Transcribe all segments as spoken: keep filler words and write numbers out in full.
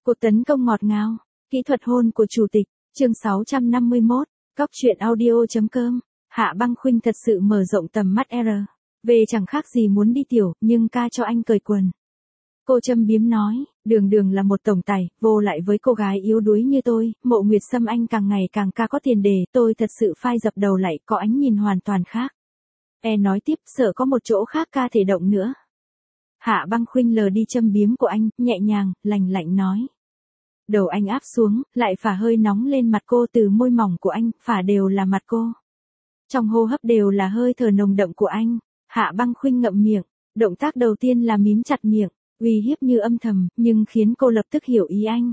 Cuộc tấn công ngọt ngào, kỹ thuật hôn của chủ tịch, chương sáu trăm năm mươi mốt, Cóc truyện audio chấm com. Hạ Băng Khuynh thật sự mở rộng tầm mắt R. Về chẳng khác gì muốn đi tiểu, nhưng ca cho anh cởi quần. Cô châm biếm nói, đường đường là một tổng tài, vô lại với cô gái yếu đuối như tôi, Mộ Nguyệt Sâm anh càng ngày càng ca có tiền đề, tôi thật sự phai dập đầu lại, có ánh nhìn hoàn toàn khác. E nói tiếp, sợ có một chỗ khác ca thể động nữa. Hạ Băng Khuynh lờ đi châm biếm của anh, nhẹ nhàng, lành lạnh nói. Đầu anh áp xuống, lại phả hơi nóng lên mặt cô từ môi mỏng của anh, phả đều là mặt cô. Trong hô hấp đều là hơi thở nồng đậm của anh. Hạ Băng Khuynh ngậm miệng, động tác đầu tiên là mím chặt miệng, uy hiếp như âm thầm, nhưng khiến cô lập tức hiểu ý anh.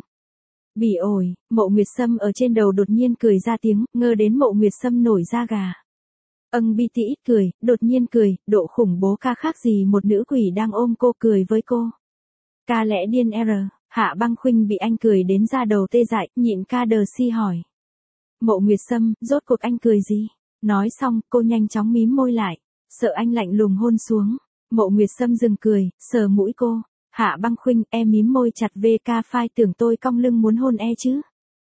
Bỉ ổi, Mộ Nguyệt Sâm ở trên đầu đột nhiên cười ra tiếng, ngơ đến Mộ Nguyệt Sâm nổi da gà. Âng bi tị ít cười, đột nhiên cười, độ khủng bố ca khác gì một nữ quỷ đang ôm cô cười với cô. Ca lẽ điên R, Hạ Băng Khuynh bị anh cười đến da đầu tê dại, nhịn ca đờ si hỏi. Mộ Nguyệt Sâm, rốt cuộc anh cười gì? Nói xong, cô nhanh chóng mím môi lại, sợ anh lạnh lùng hôn xuống. Mộ Nguyệt Sâm dừng cười, sờ mũi cô. Hạ Băng Khuynh, em mím môi chặt vê ca phai tưởng tôi cong lưng muốn hôn e chứ.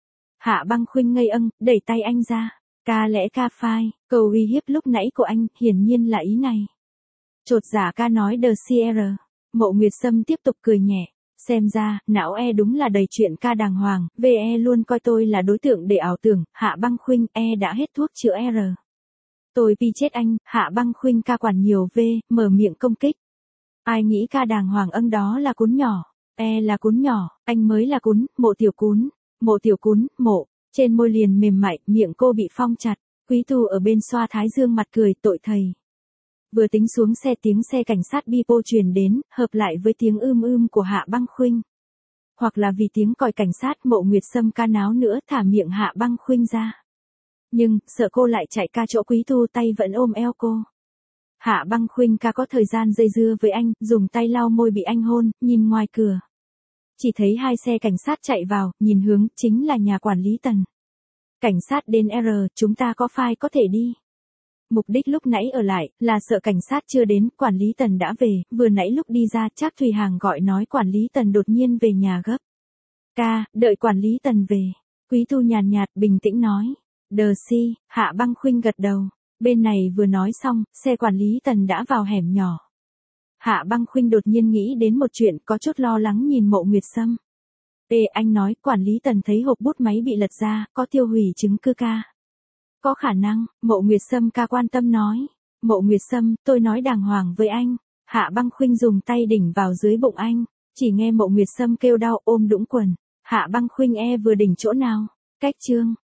Hạ Băng Khuynh ngây âng, đẩy tay anh ra. Ca lẽ ca phai, câu uy hiếp lúc nãy của anh, hiển nhiên là ý này. Chột giả ca nói đờ si R. Mộ Nguyệt Sâm tiếp tục cười nhẹ. Xem ra, não e đúng là đầy chuyện ca đàng hoàng, vê e luôn coi tôi là đối tượng để ảo tưởng, Hạ Băng Khuynh, e đã hết thuốc chữa R. Tôi pi chết anh, Hạ Băng Khuynh ca quản nhiều V, mở miệng công kích. Ai nghĩ ca đàng hoàng âng đó là cún nhỏ, e là cún nhỏ, anh mới là cún, mộ tiểu cún, mộ tiểu cún, mộ, trên môi liền mềm mại, miệng cô bị phong chặt, Quý Tu ở bên xoa thái dương mặt cười tội thầy. Vừa tính xuống xe tiếng xe cảnh sát Bipo truyền đến, hợp lại với tiếng ưm ưm của Hạ Băng Khuynh. Hoặc là vì tiếng còi cảnh sát Mộ Nguyệt Sâm ca náo nữa thả miệng Hạ Băng Khuynh ra. Nhưng, sợ cô lại chạy ca chỗ Quý Tu tay vẫn ôm eo cô. Hạ Băng Khuynh ca có thời gian dây dưa với anh, dùng tay lau môi bị anh hôn, nhìn ngoài cửa. Chỉ thấy hai xe cảnh sát chạy vào, nhìn hướng, chính là nhà quản lý Tần. Cảnh sát đến R, chúng ta có file có thể đi. Mục đích lúc nãy ở lại, là sợ cảnh sát chưa đến, quản lý Tần đã về, vừa nãy lúc đi ra, Trác Thùy Hàng gọi nói quản lý Tần đột nhiên về nhà gấp. Ca, đợi quản lý Tần về. Quý Tu nhàn nhạt, bình tĩnh nói. Đờ si, Hạ Băng Khuynh gật đầu. Bên này vừa nói xong, xe quản lý Tần đã vào hẻm nhỏ. Hạ Băng Khuynh đột nhiên nghĩ đến một chuyện, có chút lo lắng nhìn Mộ Nguyệt Sâm. Ê, anh nói, quản lý Tần thấy hộp bút máy bị lật ra, có tiêu hủy chứng cứ ca. Có khả năng, Mộ Nguyệt Sâm ca quan tâm nói. Mộ Nguyệt Sâm, tôi nói đàng hoàng với anh. Hạ Băng Khuynh dùng tay đỉnh vào dưới bụng anh. Chỉ nghe Mộ Nguyệt Sâm kêu đau ôm đũng quần. Hạ Băng Khuynh e vừa đỉnh chỗ nào. Cách chương.